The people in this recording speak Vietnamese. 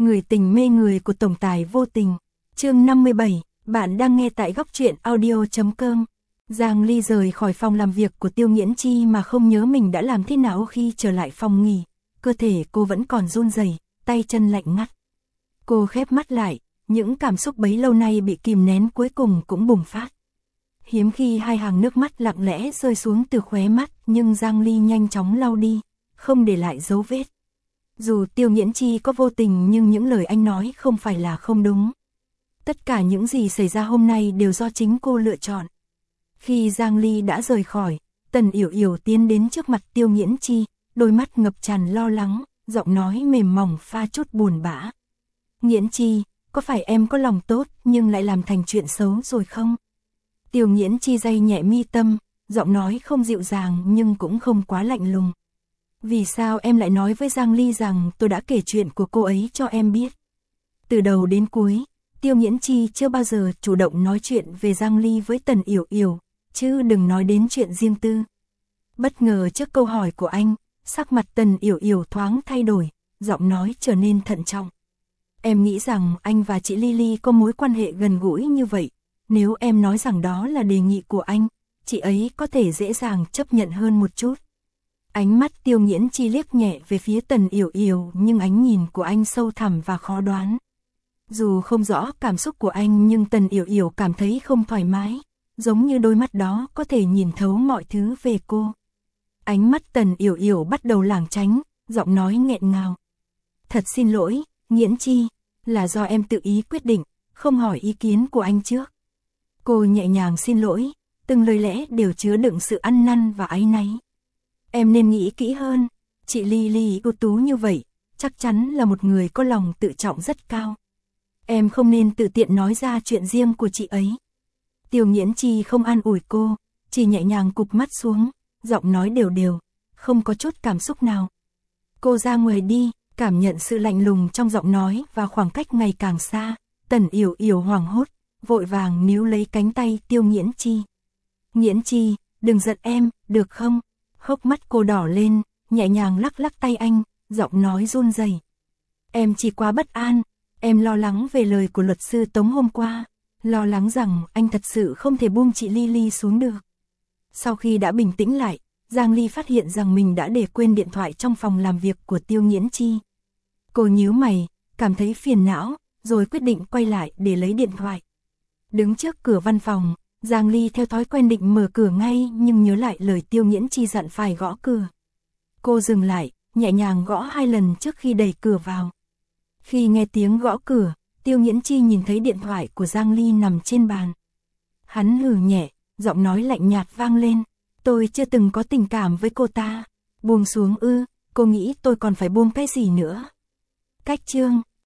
Người tình mê người của tổng tài vô tình. Chương 57, bạn đang nghe tại góc truyện audio.com. Giang Ly rời khỏi phòng làm việc của Tiêu Nghiễn Chi mà không nhớ mình đã làm thế nào khi trở lại phòng nghỉ. Cơ thể cô vẫn còn run rẩy, tay chân lạnh ngắt. Cô khép mắt lại, những cảm xúc bấy lâu nay bị kìm nén cuối cùng cũng bùng phát. Hiếm khi hai hàng nước mắt lặng lẽ rơi xuống từ khóe mắt, nhưng Giang Ly nhanh chóng lau đi, không để lại dấu vết. Dù Tiêu Nghiễn Chi có vô tình nhưng những lời anh nói không phải là không đúng. Tất cả những gì xảy ra hôm nay đều do chính cô lựa chọn. Khi Giang Ly đã rời khỏi, Tần Yểu Yểu tiến đến trước mặt Tiêu Nghiễn Chi, đôi mắt ngập tràn lo lắng, giọng nói mềm mỏng pha chút buồn bã. Nghiễn Chi, có phải em có lòng tốt nhưng lại làm thành chuyện xấu rồi không? Tiêu Nghiễn Chi day nhẹ mi tâm, giọng nói không dịu dàng nhưng cũng không quá lạnh lùng. Vì sao em lại nói với Giang Ly rằng tôi đã kể chuyện của cô ấy cho em biết? Từ đầu đến cuối, Tiêu Nghiễn Chi chưa bao giờ chủ động nói chuyện về Giang Ly với Tần Yểu Yểu, chứ đừng nói đến chuyện riêng tư. Bất ngờ trước câu hỏi của anh, sắc mặt Tần Yểu Yểu thoáng thay đổi, giọng nói trở nên thận trọng. Em nghĩ rằng anh và chị Lily có mối quan hệ gần gũi như vậy. Nếu em nói rằng đó là đề nghị của anh, chị ấy có thể dễ dàng chấp nhận hơn một chút. Ánh mắt Tiêu Nghiễn Chi liếc nhẹ về phía Tần Yểu Yểu nhưng ánh nhìn của anh sâu thẳm và khó đoán. Dù không rõ cảm xúc của anh nhưng Tần Yểu Yểu cảm thấy không thoải mái, giống như đôi mắt đó có thể nhìn thấu mọi thứ về cô. Ánh mắt Tần Yểu Yểu bắt đầu lảng tránh, giọng nói nghẹn ngào. Thật xin lỗi, Nghiễn Chi, là do em tự ý quyết định, không hỏi ý kiến của anh trước. Cô nhẹ nhàng xin lỗi, từng lời lẽ đều chứa đựng sự ăn năn và áy náy. Em nên nghĩ kỹ hơn, chị Lily ưu tú như vậy, chắc chắn là một người có lòng tự trọng rất cao. Em không nên tự tiện nói ra chuyện riêng của chị ấy. Tiêu Nghiễn Chi không an ủi cô, chỉ nhẹ nhàng cụp mắt xuống, giọng nói đều đều, không có chút cảm xúc nào. Cô ra ngoài đi, cảm nhận sự lạnh lùng trong giọng nói và khoảng cách ngày càng xa. Tần Yểu Yểu hoảng hốt, vội vàng níu lấy cánh tay Tiêu Nghiễn Chi. Nghiễn Chi, đừng giận em, được không? Hốc mắt cô đỏ lên, nhẹ nhàng lắc lắc tay anh, giọng nói run rẩy. Em chỉ quá bất an, em lo lắng về lời của luật sư Tống hôm qua, lo lắng rằng anh thật sự không thể buông chị Lily xuống được. Sau khi đã bình tĩnh lại, Giang Ly phát hiện rằng mình đã để quên điện thoại trong phòng làm việc của Tiêu Nghiễn Chi. Cô nhíu mày, cảm thấy phiền não, rồi quyết định quay lại để lấy điện thoại. Đứng trước cửa văn phòng, Giang Ly theo thói quen định mở cửa ngay nhưng nhớ lại lời Tiêu Nghiễn Chi dặn phải gõ cửa. Cô dừng lại, nhẹ nhàng gõ 2 lần trước khi đẩy cửa vào. Khi nghe tiếng gõ cửa, Tiêu Nghiễn Chi nhìn thấy điện thoại của Giang Ly nằm trên bàn. Hắn hừ nhẹ, giọng nói lạnh nhạt vang lên. Tôi chưa từng có tình cảm với cô ta. Buông xuống ư, cô nghĩ tôi còn phải buông cái gì nữa? Cách chương